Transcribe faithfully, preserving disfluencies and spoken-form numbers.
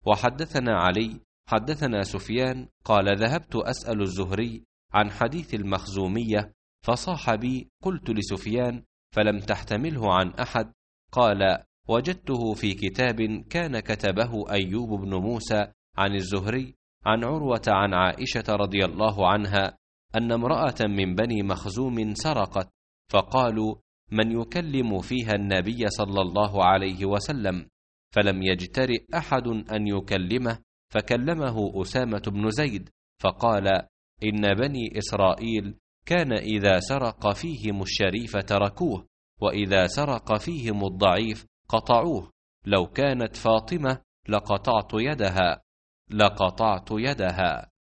وحدثنا علي حدثنا سفيان قال ذهبت أسأل الزهري عن حديث المخزومية فصاح بي، قلت لسفيان فلم تحتمله عن أحد، قال وجدته في كتاب كان كتبه أيوب بن موسى عن الزهري عن عروة عن عائشة رضي الله عنها أن امرأة من بني مخزوم سرقت، فقالوا من يكلم فيها النبي صلى الله عليه وسلم، فلم يجترئ أحد أن يكلمه، فكلمه أسامة بن زيد فقال إن بني إسرائيل كان إذا سرق فيهم الشريف تركوه، وإذا سرق فيهم الضعيف قطعوه، لو كانت فاطمة لقطعت يدها لقطعت يدها